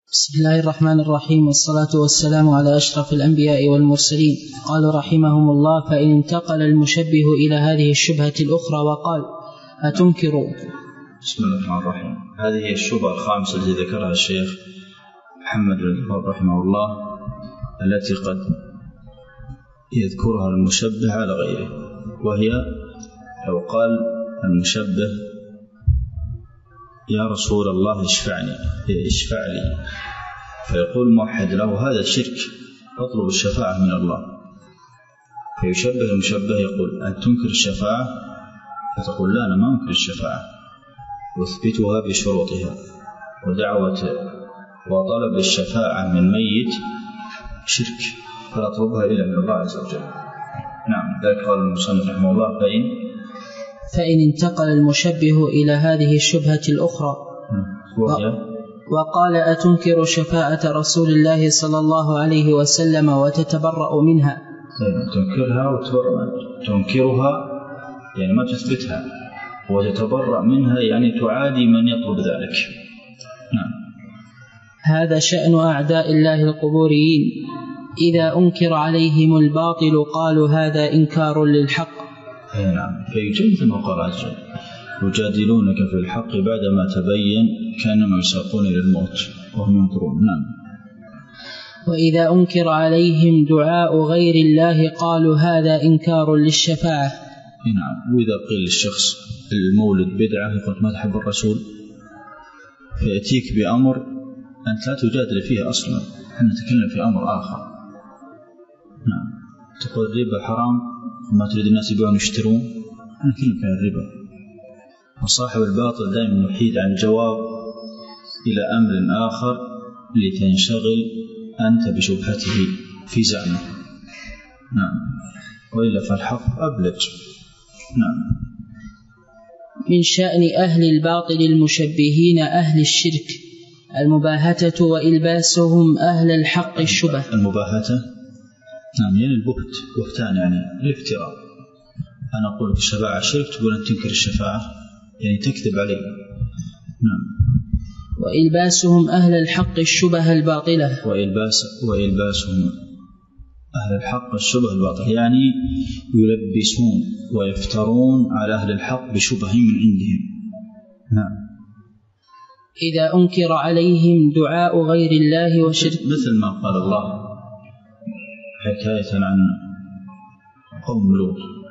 بسم الله الرحمن الرحيم، والصلاة والسلام على أشرف الأنبياء والمرسلين. قالوا رحمهم الله: فإن انتقل المشبه إلى هذه الشبهة الأخرى وقال: أتنكر. بسم الله الرحمن الرحيم. هذه هي الشبهة الخامسة التي ذكرها الشيخ محمد رحمه الله، التي قد يذكرها المشبه على غيره، وهي لو قال المشبه: يا رسول الله اشفع لي، فيقول الموحد له: هذا شرك، اطلب الشفاعة من الله. فيشبه المشبه يقول: أن تنكر الشفاعة؟ فتقول: لا، أنا ما أنكر الشفاعة، واثبتها بشروطها، ودعوة وطلب الشفاعة من ميت شرك، فلا اطلبها إلا من الله عز وجل. نعم، ذلك قال المصنف رحمه الله: فإن انتقل المشبه إلى هذه الشبهة الأخرى وقال: أتنكر شفاعة رسول الله صلى الله عليه وسلم وتتبرأ منها؟ تنكرها وتتبرأ منها. تنكرها يعني ما تثبتها، وتتبرأ منها يعني تعادي من يطلب ذلك. نعم. هذا شأن أعداء الله القبوريين، إذا أنكر عليهم الباطل قالوا هذا إنكار للحق. نعم، فيجد ما قال عز وجل: يجادلونك في الحق بعدما تبين كأنما يساقون إلى الموت وهم ينظرون. نعم. وإذا أنكر عليهم دعاء غير الله قالوا هذا إنكار للشفاعة. نعم. وإذا قيل للشخص المولد بدعة يقول: ما تحب الرسول، فيأتيك بأمر أنت لا تجادل فيه أصلا، نحن نتكلم في أمر آخر. نعم. تقول الربا حرام، ما تريد الناس يبيعون ويشترون، أنا كلمة في الربا. وصاحب الباطل دائما يحيد عن الجواب إلى أمر آخر لتنشغل أنت بشبهته في زعمه. نعم. وإلا فالحق أبلج. نعم. من شأن أهل الباطل المشبهين أهل الشرك المباهتة وإلباسهم أهل الحق الشبه. المباهتة نعم، يعني بهتان، يعني الافتراء. أنا أقول في الشفاعة شرك، تقول أن تنكر الشفاعة، يعني تكذب عليه. نعم. وإلباسهم أهل الحق الشبه الباطلة. وإلباسهم أهل الحق الشبه الباطل، يعني يلبسون ويفترون على أهل الحق بشبه من عندهم. نعم. إذا أنكر عليهم دعاء غير الله وشرك، مثل ما قال الله حكاية عن قوم لوط: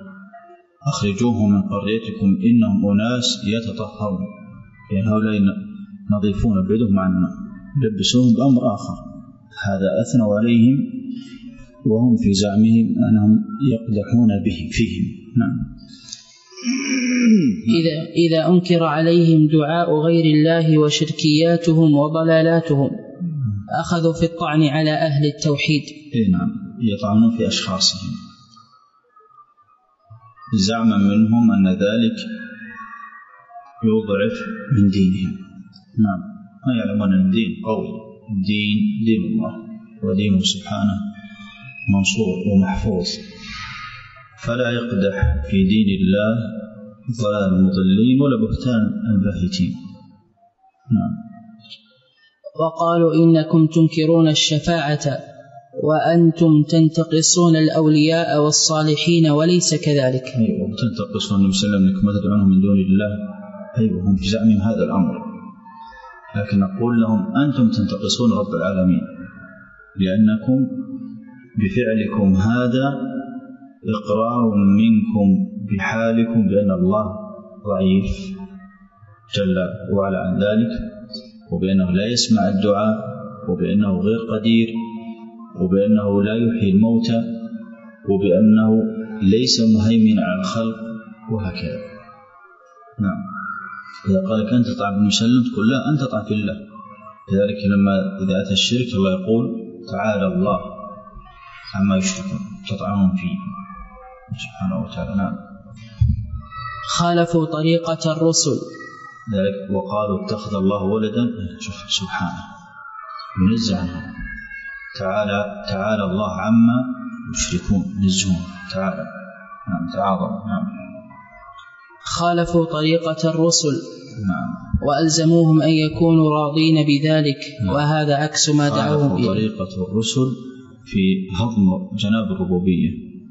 أخرجوهم من قريتكم إنهم أناس يتطهرون، يعني هؤلاء نظيفون بعدهم عنا، لبسوهم بأمر آخر. هذا أثنوا عليهم وهم في زعمهم أنهم يقدحون فيهم. نعم. إذا أنكر عليهم دعاء غير الله وشركياتهم وضلالاتهم أخذوا في الطعن على أهل التوحيد. نعم، يطعنون في أشخاصهم زعما منهم أن ذلك يضعف من دينهم. نعم. ما يعلمون أن الدين قوي، دين الله، ودينه سبحانه منصور ومحفوظ، فلا يقدح في دين الله ضلال المضلين ولا بهتان الباهتين. نعم. وقالوا إنكم تنكرون الشفاعة وأنتم تنتقصون الأولياء والصالحين وليس كذلك. أيوة، تنتقصون النبي صلى الله عليه وسلم أنكم تدعونهم من دون الله. أيوة، هم في زعمهم هذا الأمر، لكن نقول لهم: أنتم تنتقصون رب العالمين، لأنكم بفعلكم هذا إقرار منكم بحالكم بأن الله ضعيف جل وعلا عن ذلك، وبأنه لا يسمع الدعاء، وبأنه غير قدير، وبأنه لا يحيي الموتى، وبأنه ليس مهيمن على الخلق، وهكذا. نعم. إذا قال لك أنت تطعن بن مسلم، تقول: لا، أنت تطعن في الله. لذلك إذا أتى الشرك الله يقول: تعالى الله عما يشركون، تطعنون فيه سبحانه وتعالى. نعم. خالفوا طريقة الرسل، ذلك وقالوا اتخذ الله ولدا. سبحانه منزه عنه، تعالى الله عما يشركون، نزهون تعالى. نعم. تعاظم. نعم. خالفوا طريقة الرسل. نعم. وألزموهم أن يكونوا راضين بذلك. نعم. وهذا عكس ما دعوهم إليه. طريقة الرسل في هضم جناب الربوبية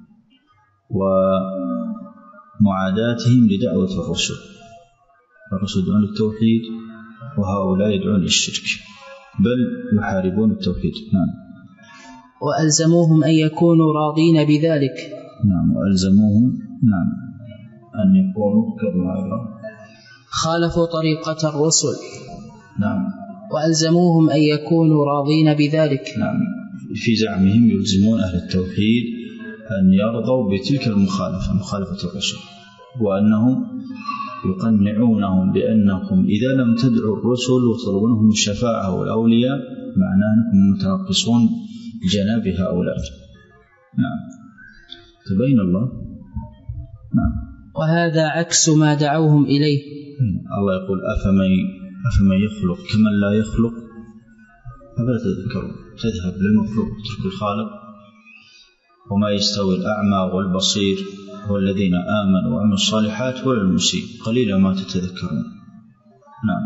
ومعاداتهم لدعوة الرسل. الرسل يدعون للتوحيد وهؤلاء يدعون للشرك بل يحاربون التوحيد. نعم. وألزموهم أن يكونوا راضين بذلك. نعم. وألزموهم نعم أن يكونوا كما خالفوا طريقة الرسل. نعم. وألزموهم أن يكونوا راضين بذلك. نعم. في زعمهم يلزمون أهل التوحيد أن يرضوا بتلك مخالفة الرسل، وأنهم يقنعونهم بأنكم إذا لم تدعوا الرسل وطلبونهم الشفاعة والأولياء معناه أنكم متنقصون جناب هؤلاء. نعم. تبين الله. نعم. وهذا عكس ما دعوهم إليه. الله يقول أفمن يخلق كمن لا يخلق أفلا تذكرون. تذهب للمخلوق تترك الخالق. وما يستوي الأعمى والبصير والذين آمنوا وعملوا الصالحات ولا المسيء قليلا ما تتذكرون. نعم.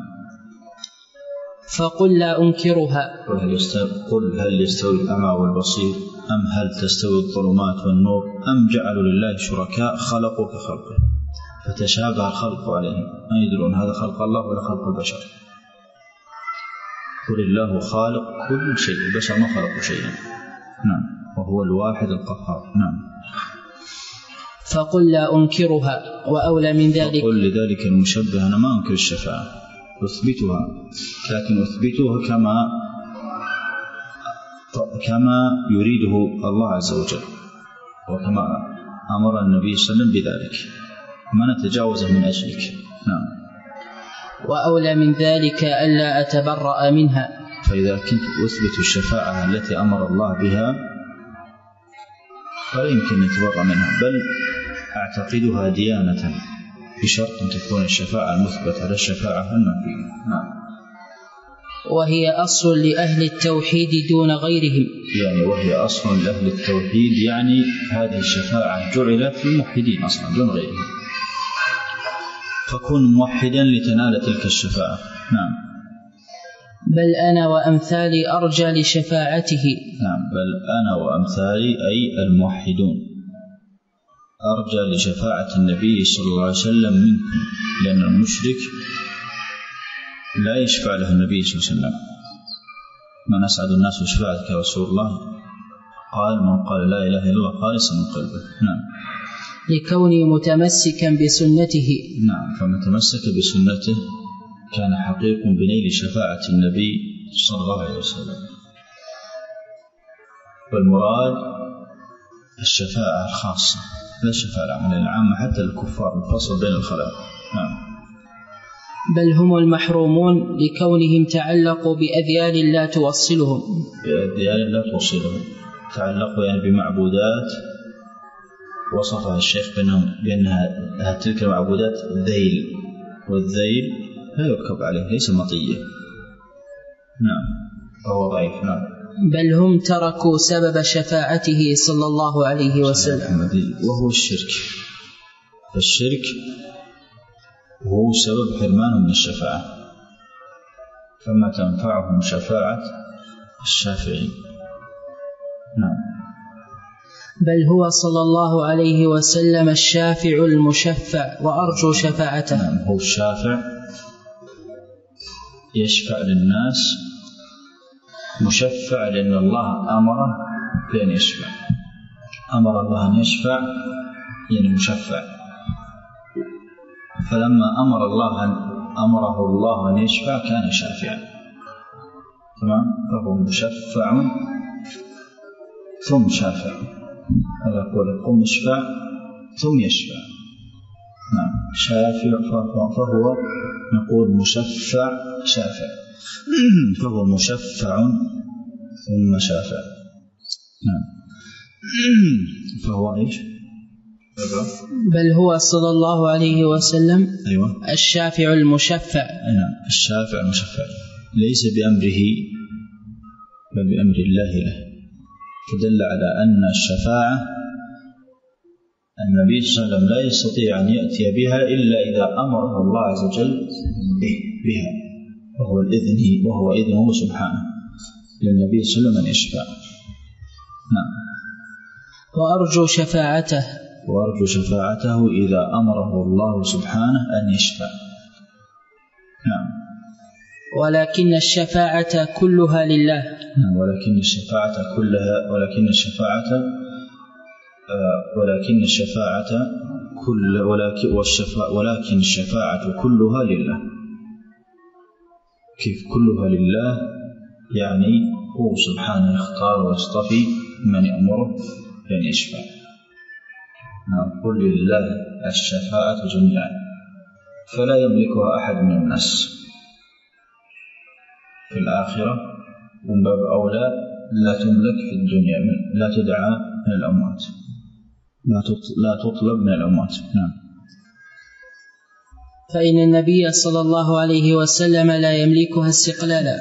فقل لا أنكرها. قل هل يستوي الأعمى والبصير أم هل تستوي الظلمات والنور أم جعلوا لله شركاء خلقوا كخلقه فتشابه الخلق عليهم أن يدرون هذا خلق الله ولا خلق البشر. قل الله خالق كل شيء، البشر ما خلقوا شيئا. نعم. وهو الواحد القهار. نعم. فقل لا أنكرها وأولى من ذلك. فقل لذلك المشبه أنا ما أنكر الشفاعة أثبتها، لكن أثبتها كما يريده الله عز وجل وكما أمر النبي صلى الله عليه وسلم بذلك ما نتجاوزه من أجلك. نعم. وأولى من ذلك ألا أتبرأ منها. فإذا كنت أثبت الشفاعة التي أمر الله بها فلا يمكن نتبرأ منها، بل أعتقدها ديانة بشرط أن تكون الشفاعة المثبتة على الشفاعة المنفية. نعم. وهي أصل لأهل التوحيد دون غيرهم. يعني وهي أصل لأهل التوحيد، يعني هذه الشفاعة جعلت للموحدين أصلا دون غيرهم، فكن موحدا لتنال تلك الشفاعة. نعم. بل أنا وأمثالي أرجى لشفاعته. نعم. بل أنا وأمثالي أي الموحدون أرجى لشفاعة النبي صلى الله عليه وسلم منكم، لأن المشرك لا يشفع له النبي صلى الله عليه وسلم. من أسعد الناس بشفاعتك يا رسول الله؟ قال من قال لا إله إلا الله خالصا من قلبه. نعم. لكوني متمسكا بسنته. نعم. فمن تمسك بسنته كان حقيق بنيل شفاعة النبي صلى الله عليه وسلم. والمراد الشفاعة الخاصة لا الشفاعة العامة حتى الكفار الفصل بين الخلائق. نعم. بل هم المحرومون لكونهم تعلقوا بأذيال لا توصلهم. بأذيال لا توصلهم، تعلقوا يعني بمعبودات وصفها الشيخ بأنها تلك المعبودات ذيل، والذيل لا يركب عليه ليس مطية. نعم. فهو ضعيف. نعم. بل هم تركوا سبب شفاعته صلى الله عليه وسلم وهو الشرك. فالشرك هو سبب حرمانهم من الشفاعة، فما تنفعهم شفاعة الشافعين. نعم. بل هو صلى الله عليه وسلم الشافع المشفع وأرجو شفاعته. نعم. هو الشافع يشفع للناس، مشفع لأن الله أمره بأن يشفع. أمر الله أن يشفع يعني مشفع، فلما أمره الله أن يشفع كان شافعا. تمام. فهو مشفع ثم شافع. هذا يقول قم اشفع ثم يشفع. نعم. شافع فهو نقول مشفع شافع، فهو مشفع ثم شافع. نعم. فهو إيش؟ بل هو صلى الله عليه وسلم أيوة. الشافع المشفع. نعم. الشافع المشفع ليس بأمره بل بأمر الله له، فدل على أن الشفاعة النبي صلى الله عليه وسلم لا يستطيع أن يأتي بها إلا إذا أمره الله عز وجل بها، وهو إذنه سبحانه للنبي صلى الله عليه وسلم أن يشفع. نعم. وأرجو شفاعته إذا أمره الله سبحانه أن يشفع. نعم. ولكن الشفاعة كلها لله. نعم. ولكن الشفاعة كلها لله. كيف كلها لله؟ يعني هو سبحانه يختار ويصطفي من يأمره أن يشفع. قل لله الشفاعة جميعا، فلا يملكها أحد من الناس في الآخرة، ومن باب أولى لا تملك في الدنيا، لا تدعى من الأموات، لا تطلب من الأموات. نعم. فإن النبي صلى الله عليه وسلم لا يملكها استقلالا،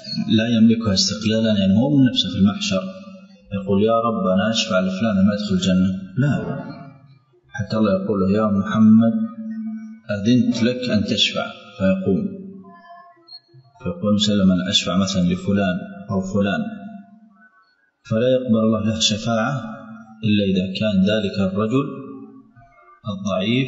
يعني هو من نفسه في المحشر يقول يا رب أنا أشفع لفلان ما يدخل الجنة، لا، حتى الله يقول له يا محمد أذنت لك أن تشفع، فيقول سلم أنا أشفع مثلا لفلان أو فلان، فلا يقبل الله له شفاعة إلا إذا كان ذلك الرجل الضعيف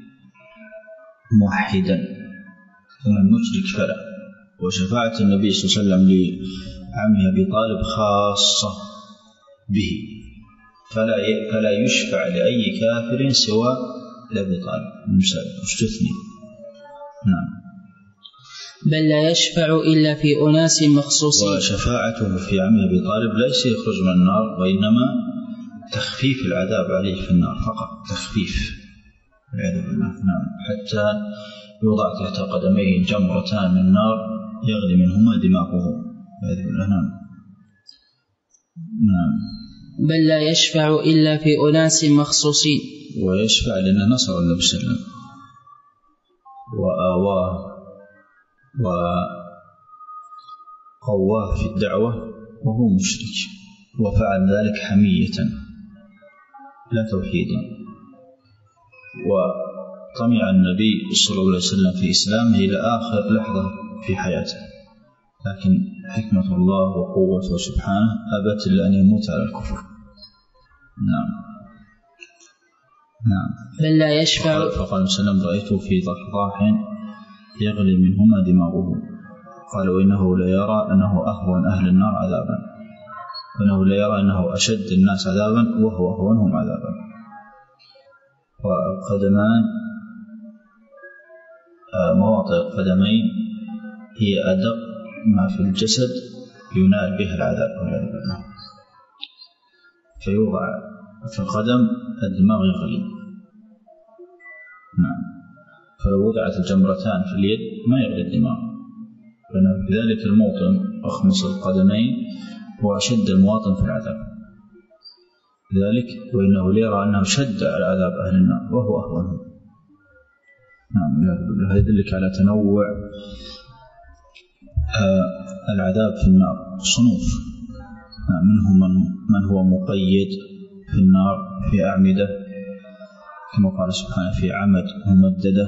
موحدا، ومن مشرك فلا. وشفاعة النبي صلى الله عليه وسلم لعمه أبي طالب خاصة به، فلا يشفع لأي كافر سوى لأبي طالب مستثني. نعم. بل لا يشفع إلا في أناس مخصوصين. وشفاعته في عمه أبي طالب ليس يخرج من النار، وإنما تخفيف العذاب عليه في النار فقط، تخفيف والعياذ بالله. نعم. حتى يوضع تحت قدميه جمرتان من نار يغلي منهما دماغه والعياذ بالله. نعم. بل لا يشفع إلا في أناس مخصوصين. ويشفع لأنه نصر النبي صلى الله عليه وسلم وآواه وقواه في الدعوة وهو مشرك، وفعل ذلك حمية لا توحيدا. وطمع النبي صلى الله عليه وسلم في إسلامه إلى آخر لحظة في حياته، لكن حكمة الله وقوته سبحانه أبت إلا أن يموت على الكفر. نعم. بل لا يشفع. فقال سلم رأيته في ضحضاح يغلي منهما دماغه، قال وإنه ليرى أنه أهون أهل النار عذابا، وإنه ليرى أنه أشد الناس عذابا وهو أهونهم عذابا. والقدمان مواطئ القدمين هي أدق ما في الجسد ينال به العذاب والعياذ بالله، فيوضع في القدم الدماغ يغلي. نعم. فلو وضعت الجمرتان في اليد ما يغلي الدماغ، لأن في ذلك الموطن أخمص القدمين هو أشد المواطن في العذاب، لذلك وإنه ليرى أنه شد على عذاب أهل النار وهو أهونهم. نعم. هذا يدلك على تنوع العذاب في النار صنوف. منهم من هو مقيد في النار في أعمدة كما قال سبحانه في عمد ممددة،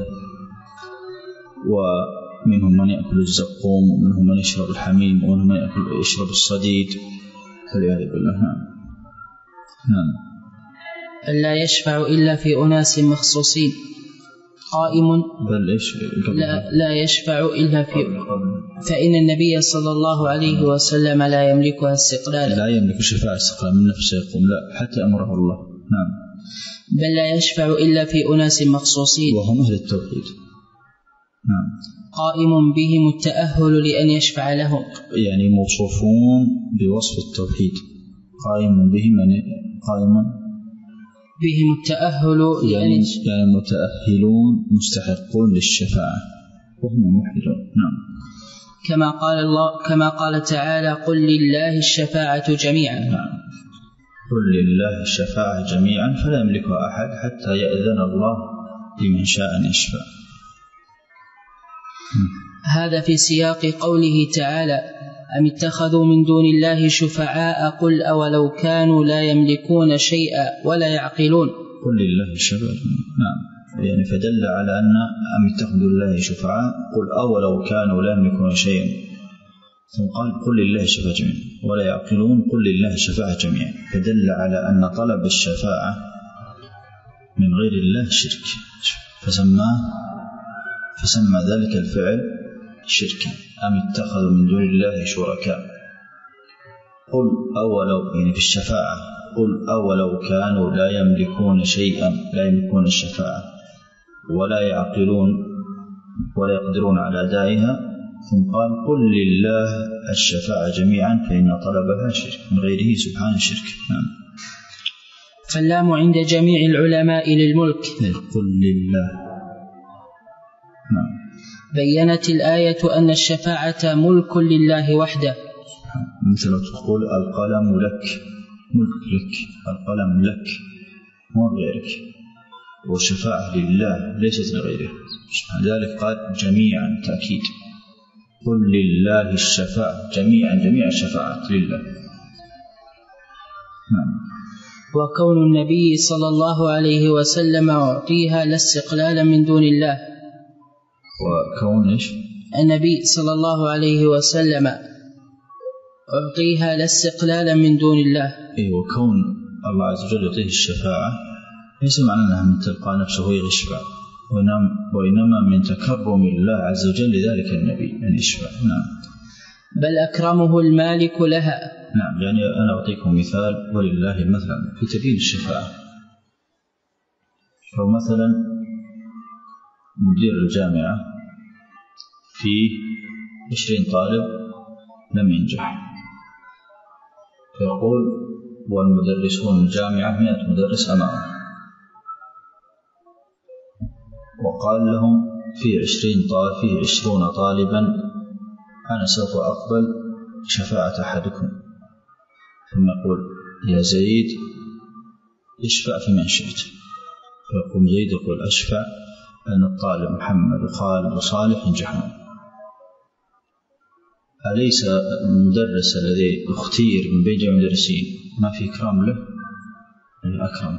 ومنهم من يأكل الزقوم، ومنهم من يشرب الحميم، ومنهم من يشرب الصديد والعياذ بالله. نعم. لا يشفع إلا في أناس مخصوصين قائم. لا يشفع إلا في، فإن النبي صلى الله عليه وسلم لا يملكها استقلالا، لا يملك شفاعة استقلال من نفسه يقوم، لا حتى أمره الله. نعم. بل لا يشفع إلا في أناس مخصوصين وهم أهل التوحيد. نعم. قائم بهم التأهل لأن يشفع لهم، يعني موصوفون بوصف التوحيد، قائم بهم التأهل يعني متأهلون مستحقون للشفاعة وهم موحدون. نعم. كما قال تعالى قل لله الشفاعة جميعا. نعم. قل لله الشفاعة جميعا فلا يملكها أحد حتى يأذن الله لمن شاء أن يشفع. هذا في سياق قوله تعالى أم اتخذوا من دون الله شفعاء قل أولو كانوا لا يملكون شيئا ولا يعقلون قل لله الشفاعة جميعا. نعم، يعني فدل على أن أم اتخذوا الله شفعاء قل أولو كانوا لا يملكون شيئا، ثم قال قل لله الشفاعة جميعا ولا يعقلون قل لله الشفاعة جميعا، فدل على أن طلب الشفاعة من غير الله شرك، فسمى ذلك الفعل شركا. أم اتخذوا من دون الله شركاء، قل أولو، يعني في الشفاعة قل أولو كانوا لا يملكون شيئا، لا يملكون الشفاعة ولا يعقلون ولا يقدرون على أدائها، ثم قال قل لله الشفاعة جميعا، فإن طلبها شرك من غيره سبحانه شرك. نعم. فاللام عند جميع العلماء للملك. قل لله. نعم. بيّنت الآية أن الشفاعة ملك لله وحده، مثل تقول القلم لك، ملك لك، القلم لك مو غيرك، والشفاعة لله ليست لغيره، لذلك قال جميعا تأكيد، قل لله الشفاعة جميعا، جميع الشفاعات لله. نعم. وكون النبي صلى الله عليه وسلم أعطيها لا استقلالا من دون الله، وكون إيش؟ النبي صلى الله عليه وسلم أعطيها لا استقلالا من دون الله. وكون الله عز وجل يعطيه الشفاعة ليس معنى أنها من تلقى نفسه يشفع، وإنما من تكرم الله عز وجل لذلك النبي أن يشفع. نعم. بل أكرمه المالك لها. نعم، يعني أنا أعطيكم مثال ولله مثلا في تبيين الشفاعة. فمثلا مدير الجامعة فيه 20 طالب لم ينجح، فيقول والمدرسون الجامعة 100 مدرس أمامه، وقال لهم فيه 20 طالبا أنا سوف أقبل شفاعة أحدكم، ثم يقول يا زيد اشفع في من شئت، فيقوم زيد يقول أشفع أن الطالب محمد وخالد وصالح ينجحون. أليس المدرس الذي اختير من بين جميع المدرسين ما في إكرام له؟ أكرم.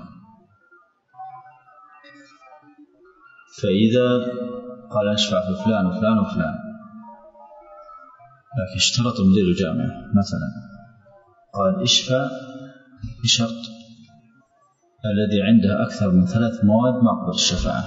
فإذا قال أشفع في فلان وفلان وفلان، لكن اشترط مدير الجامعة مثلا قال اشفع بشرط الذي عنده أكثر من 3 مواد ما أقبل الشفاعة،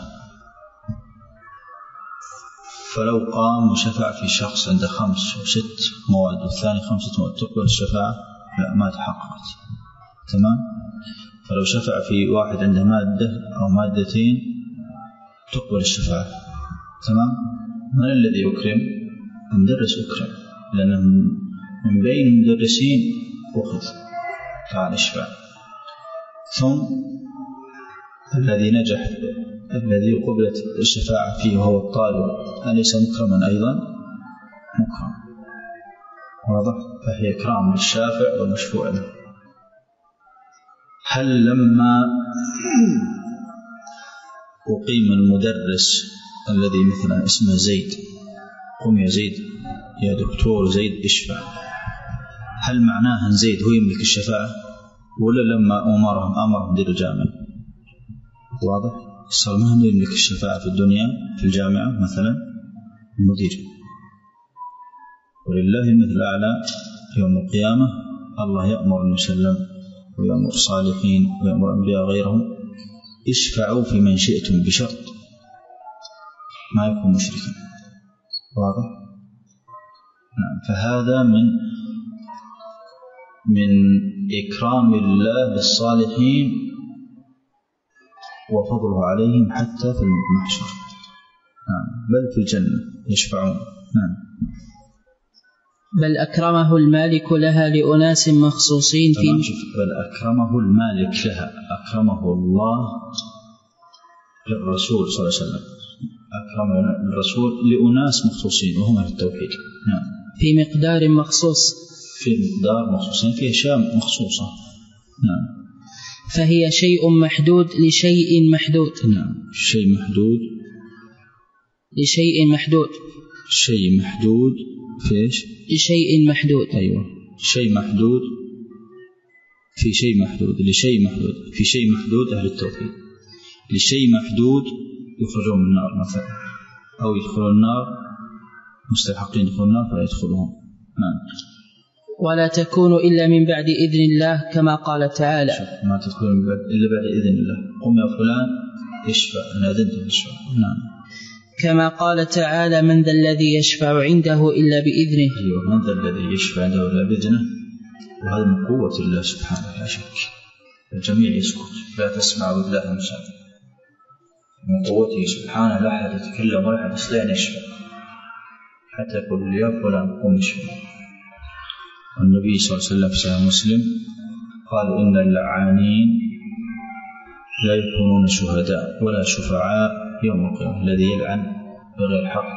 فلو قام وشفع في شخص عنده 5 أو 6 مواد والثاني 5 مواد تقبل الشفاعة؟ لا، ما تحققت. تمام. فلو شفع في واحد عنده مادة أو مادتين تقبل الشفاعة. تمام. من الذي يكرم؟ المدرس أكرم، لأنه من بين المدرسين أخذ تعال اشفع. ثم الذي نجح، الذي قبلت الشفاعة فيه وهو الطالب، أليس مكرما أيضا؟ مكرم. واضح؟ فهي إكرام للشافع والمشفوع له. هل لما أقيم المدرس الذي مثلا اسمه زيد، قم يا زيد يا دكتور زيد اشفع، هل معناه أن زيد هو يملك الشفاعة، ولا لما أمر مدير الجامعة؟ واضح؟ صار ما هو يملك الشفاعة في الدنيا في الجامعة مثلا المدير، ولله المثل الأعلى يوم القيامة. الله يأمر المسلم ويأمر الصالحين ويأمر أنبياء غيرهم اشفعوا في من شئتم بشرط ما يكون مشركا. واضح؟ نعم. فهذا من إكرام الله للصالحين وفضله عليهم حتى في المحشر. نعم. بل في الجنة يشفعون. نعم. بل أكرمه المالك لها لأناس مخصوصين في بل أكرمه المالك لها، أكرمه الله للرسول صلى الله عليه وسلم، أكرم الرسول لأناس مخصوصين وهم في التوحيد. نعم. في مقدار مخصوص، في مقدار مخصوصين، في أشياء مخصوصة. نعم. فهي شيء محدود لشيء محدود. نعم. شيء محدود لشيء محدود. شيء محدود في إيش؟ لشيء محدود. أيوة. شيء محدود في شيء محدود لشيء محدود في شيء محدود أهل التوحيد. لشيء محدود يخرجون من النار مثلا، أو يدخلون النار مستحقين يدخلون النار فلا يدخلهم. نعم. ولا تكون إلا من بعد إذن الله كما قال تعالى ما تدخل إلا بعد إذن الله. قم يا فلان اشفع، أنا أذنت تشفع. نعم. كما قال تعالى من ذا الذي يشفع عنده إلا بإذنه. أيوة، من ذا الذي يشفع عنده إلا بإذنه. وهذا من قوة الله سبحانه لا شك. الجميع يسكت، لا تسمع بالله مساء. من قوته سبحانه لا أحد يتكلم ولا أحد يستطيع أن يشفع حتى يقول يا فلان قم اشفع. والنبي صلى الله عليه وسلم في صحيح مسلم قال إن اللعانين لا يكونون شهداء ولا شفعاء يوم القيامة. الذي يلعن بغير حق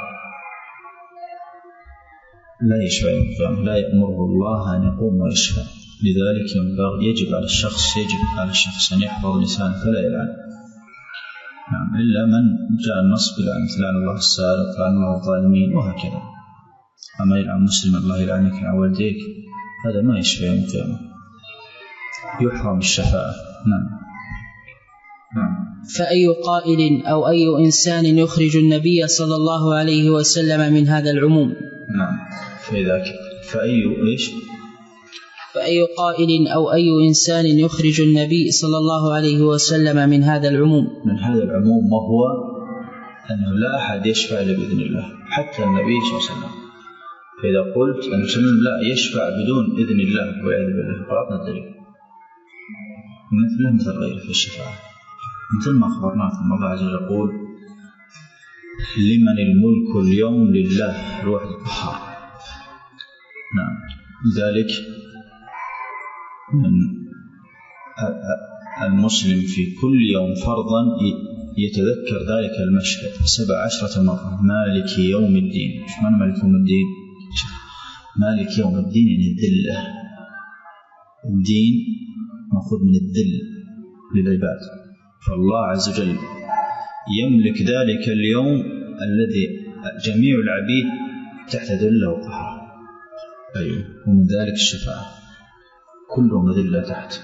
لا يشفع يوم القيامة، لا يأمره الله أن يقوم ويشفع. لذلك يجب على الشخص أن يحفظ لسانه فلا يلعن. نعم. إلا من جاء النص بلعنة، لعن الله السارق، لعن الله الظالمين وهكذا. أما يلعن مسلم الله يلعنك عن والديك هذا ما يشفع يوم القيامة، يحرم الشفاعة. نعم. فأي قائل أو أي إنسان يخرج النبي صلى الله عليه وسلم من هذا العموم؟ نعم. فأي قائل أو أي إنسان يخرج النبي صلى الله عليه وسلم من هذا العموم؟ من هذا العموم وهو أنه لا أحد يشفع إلا بإذن الله، حتى النبي صلى الله عليه وسلم. فإذا قلت أن المسلمين لا يشفع بدون إذن الله والعياذ بالله قرأنا الدليل مثل غيره في الشفاعة، مثل ما أخبرناكم الله عز وجل يقول لمن الملك اليوم لله الواحد القهار. نعم. ذلك من المسلم في كل يوم فرضا يتذكر ذلك المشهد 17 مرة. مالك يوم الدين. ايش معنى مالك يوم الدين؟ مالك يوم الدين يعني الذلة. الدين مأخوذ من الذل للعباد، فالله عز وجل يملك ذلك اليوم الذي جميع العبيد تحت ذله وقهره. أيوه. ومن ذلك الشفاعة كلهم ذلة تحت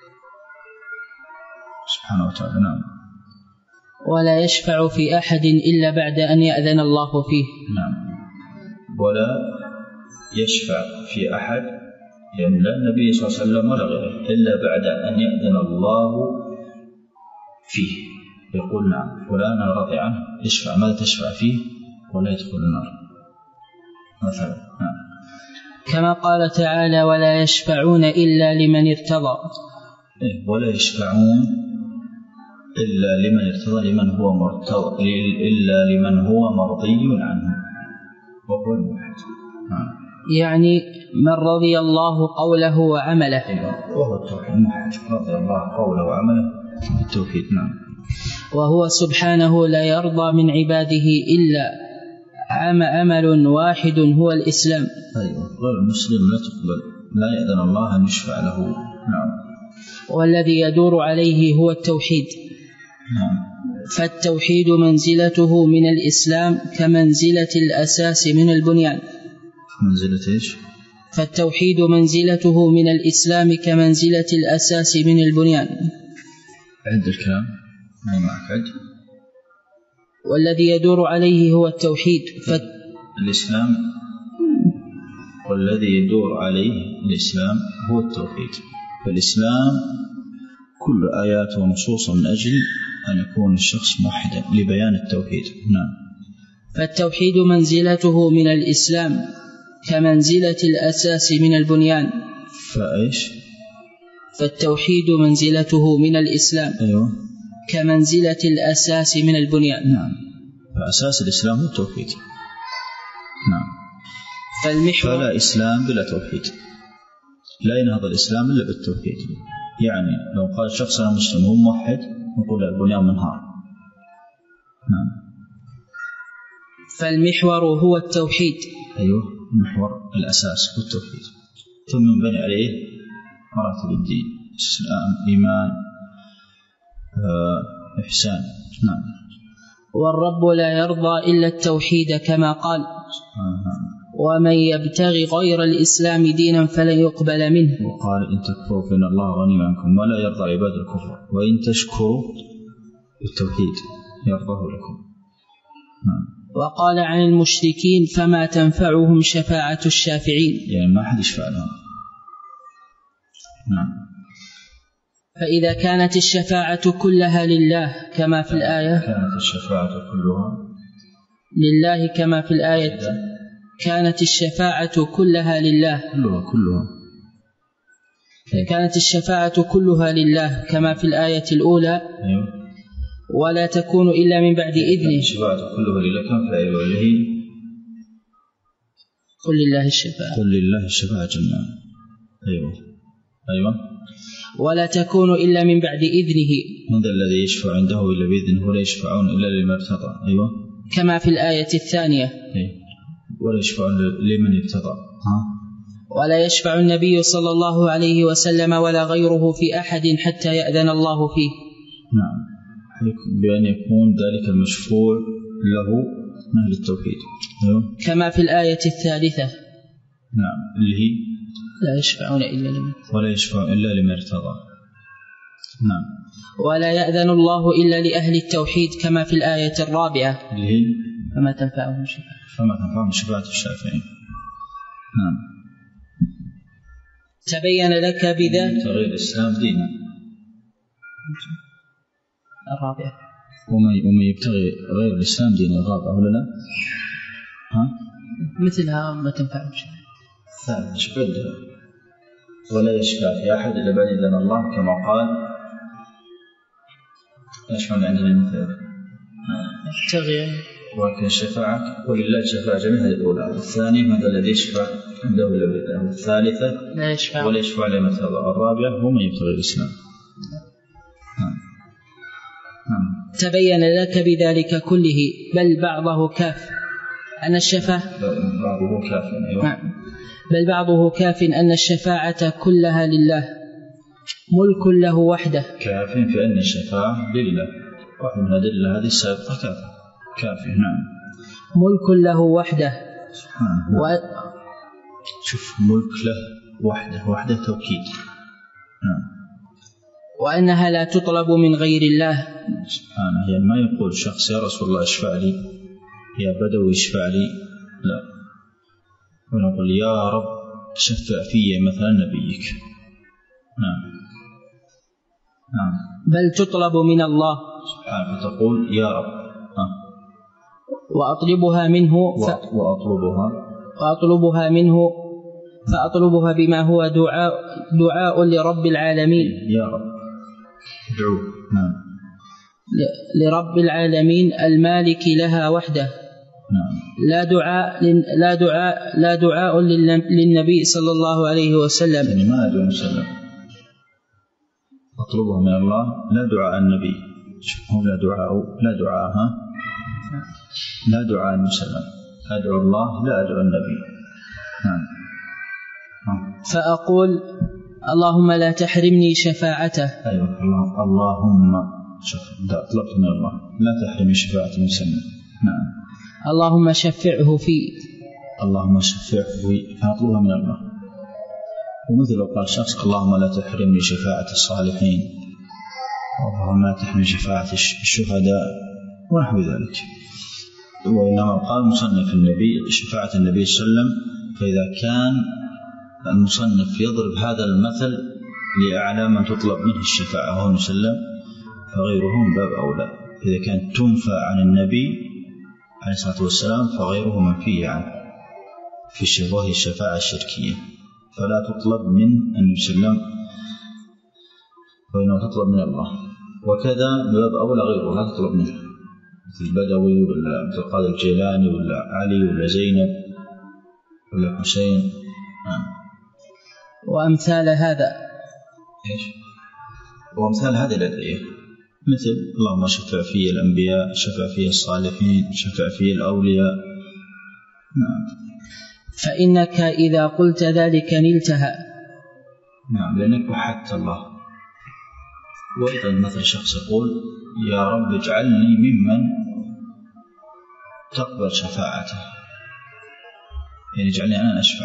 سبحانه وتعالى. نعم. ولا يشفع في أحد إلا بعد أن يأذن الله فيه. نعم. ولا يشفع في أحد يعني لا النبي صلى الله عليه وسلم ولا غيره إلا بعد أن يأذن الله فيه. يقول نعم فلان راضي عنه يشفع. ماذا تشفع فيه؟ ولا يدخل النار مثلا. نعم. كما قال تعالى ولا يشفعون إلا لمن ارتضى. ولا يشفعون إلا لمن ارتضى، لمن هو مرتضى، إلا لمن هو مرضي عنه وهو الموحد. يعني من رضي الله قوله وعمله. وهو التوحيد. الموحد رضي الله قوله وعمله بالتوحيد. نعم. وهو سبحانه لا يرضى من عباده إلا عمل واحد هو الإسلام. أيوة. غير المسلم لا تقبل، لا يأذن الله أن يشفع له. نعم. والذي يدور عليه هو التوحيد. نعم. فالتوحيد منزلته من الإسلام كمنزلة الأساس من البنيان. منزلة إيش؟ فالتوحيد منزلته من الإسلام كمنزلة الأساس من البنيان. عد الكلام ما معك عد. والذي يدور عليه هو التوحيد. الإسلام والذي يدور عليه الإسلام هو التوحيد. فالإسلام كل آيات ونصوص من أجل أن يكون الشخص موحدا لبيان التوحيد. نعم. فالتوحيد منزلته من الإسلام كمنزلة الأساس من البنيان. فإيش؟ فالتوحيد منزلته من الإسلام. أيوه. كمنزلة الأساس من البنيان. نعم. فأساس الإسلام هو التوحيد. نعم. فلا إسلام بلا توحيد، لا ينهض الإسلام إلا بالتوحيد. يعني لو قال شخص أنا مسلم هو موحد نقول البنيان منهار. نعم. فالمحور هو التوحيد. أيوه. محور الأساس هو التوحيد، ثم ينبني عليه مراتب الدين: إسلام، إيمان، إحسان. نعم. والرب لا يرضى إلا التوحيد كما قال ومن يبتغي غير الإسلام دينا فلن يقبل منه. وقال إن تكفروا فإن الله غني عنكم ولا يرضى عباد الكفر وإن تشكروا بالتوحيد يرضاه لكم. وقال عن المشركين فما تنفعهم شفاعة الشافعين، يعني ما حد يشفع لهم. فإذا كانت الشفاعة كلها لله كما في الآية، كانت الشفاعة كلها لله كما في الآية، كانت الشفاعة كلها لله كلها كانت الشفاعة كلها لله كما في الآية الأولى. ولا تكون إلا من بعد إذنه. الشفاعة كلها لله كما في الآية الأولى. قل لله الشفاعة، قل لله الشفاعة جميعا. أيوة. ولا تكون إلا من بعد إذنه. من ذا الذي يشفع عنده إلا بإذنه ولا يشفعون إلا لمن ارتضى. أيوة. كما في الآية الثانية. ولا يشفعون لمن ارتضى. ولا يشفع النبي صلى الله عليه وسلم ولا غيره في أحد حتى يأذن الله فيه. نعم، بأن يكون ذلك المشفوع له من أهل التوحيد. كما في الآية الثالثة. نعم، اللي هي لا يشفعون إلا لمن ولا يشفعون إلا لمن ارتضى. نعم. ولا يأذن الله إلا لأهل التوحيد كما في الآية الرابعة، اللي هي فما تنفعهم شفاعة الشافعين. نعم. تبين لك بذلك تغيير الإسلام دينا. الرابعة. ومن يبتغي غير الإسلام دينا الرابعة ولا لا؟ مثلها ما تنفعهم شيء. شبدها. ولا يشفع في أحد إلا بعد إذن الله كما قال يشفعون عندنا مثل تغيير. ولكن الشفاعة ولله الشفاعة جميعا الأولى. الثاني ماذا الذي يشفع عنده إلا بإذنه. الثالثة لا يشفع ولا يشفع لمن ارتضى. الرابعة هو من يبتغي الإسلام. تبين لك بذلك كله بل بعضه كاف أن الشفاعة بعضه كاف. أيوة. بل بعضه كاف أن الشفاعة كلها لله ملك له وحده. كاف في أن الشفاعة لله. واحد من الأدلة هذه السابقة كاف. نعم. ملك له وحده. شوف، ملك له وحده توكيد. نعم. وأنها لا تطلب من غير الله سبحانه. يعني ما يقول شخص يا رسول الله اشفع لي، يا بدوي اشفع لي، لا، ونقول يا رب شفع في مثلا نبيك. نعم. بل تطلب من الله سبحانه، فتقول يا رب وأطلبها منه وأطلبها منه فأطلبها بما هو دعاء لرب العالمين. يا رب ادعو. نعم. لرب العالمين المالك لها وحده. نعم. لا دعاء للنبي صلى الله عليه وسلم. يعني ما أدعو وسلم. أطلبها من الله لا دعاء النبي. هو لا دعاء المسلم. أدعو الله لا أدعو النبي. نعم. فأقول اللهم لا تحرمني شفاعته. أيوة. اللهم طلبت من الله لا تحرمني شفاعة المسلم. نعم. اللهم شفعه في فأطلبها من الله. ومثل لو قال شخص اللهم لا تحرمني شفاعة الصالحين، اللهم لا تحرمني شفاعة الشهداء ونحو ذلك. وإنما قال مصنف النبي شفاعة النبي صلى الله عليه وسلم. فإذا كان المصنف يضرب هذا المثل لأعلى من تطلب منه الشفاعة هو وسلم، فغيرهم باب أولى. إذا كانت تنفى عن النبي عليه الصلاة والسلام فغيره منفي عنه في شبه الشفاعة الشركية، فلا تطلب من النبي صلى الله عليه وسلم وإنما تطلب من الله. وكذا باب أولى غيره لا تطلب منه، مثل البدوي ولا مثل القاضي الجيلاني ولا علي ولا زينب ولا حسين. وأمثال هذا. وأمثال هذه الأدعية مثل اللهم شفع في الأنبياء، شفع في الصالحين، شفع في الأولياء. فإنك إذا قلت ذلك نلتها. نعم، لأنك وحدت الله. وإذا مثل شخص يقول يا رب اجعلني ممن تقبل شفاعته، يعني اجعلني أنا أشفع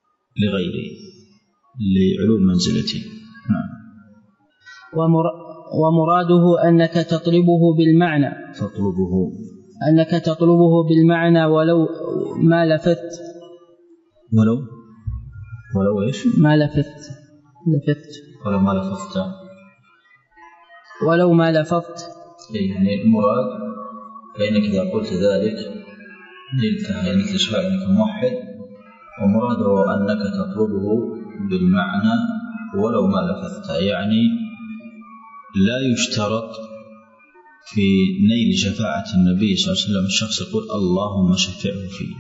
لغيري لعلو منزلتي. نعم. ومراده أنك تطلبه بالمعنى ولو ما لفظت. ولو إيش؟ ما لفظت. ولو ما لفظت. يعني المراد فإنك إذا قلت ذلك نلتها، يعني تشفع أنك موحد، ومراده أنك تطلبه بالمعنى ولو ما لفظت. يعني لا يشترط في نيل شفاعة النبي صلى الله عليه وسلم الشخص يقول اللهم شفعه فيه،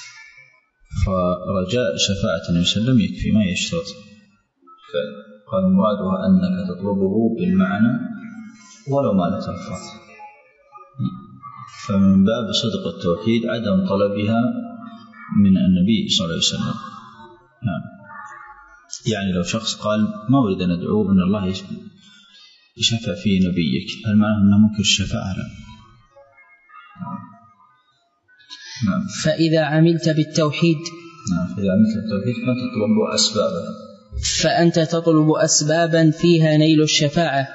فرجاء شفاعة النبي صلى الله عليه وسلم يكفي، ما يشترط. قال مرادها أنك تطلبه بالمعنى ولو ما لتلفظ. فمن باب صدق التوحيد عدم طلبها من النبي صلى الله عليه وسلم. يعني لو شخص قال ما أريد أن أدعو أن الله يشفع في نبيك، هل معناه أنه منكر الشفاعة؟ لا. فإذا عملت بالتوحيد فأنت تطلب أسبابا فيها نيل الشفاعة.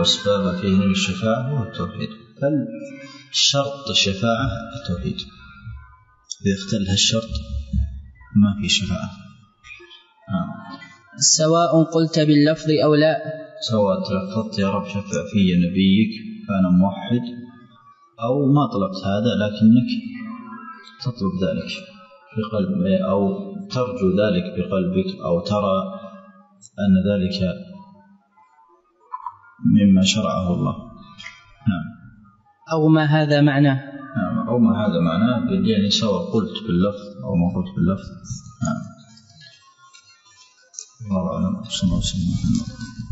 هو التوحيد. فالشرط الشفاعة التوحيد، إذا اختل هالشرط ما في شفاعة. سواء قلت باللفظ أو لا، سواء تلفظت يا رب شفع في نبيك فأنا موحد، أو ما طلبت هذا لكنك تطلب ذلك بقلب، أو ترجو ذلك بقلبك، أو ترى أن ذلك مما شرعه الله. أو ما هذا معناه. أو ما هذا معناه، يعني سواء قلت باللفظ أو ما قلت باللفظ. الله أعلم. صلى الله عليه وسلم.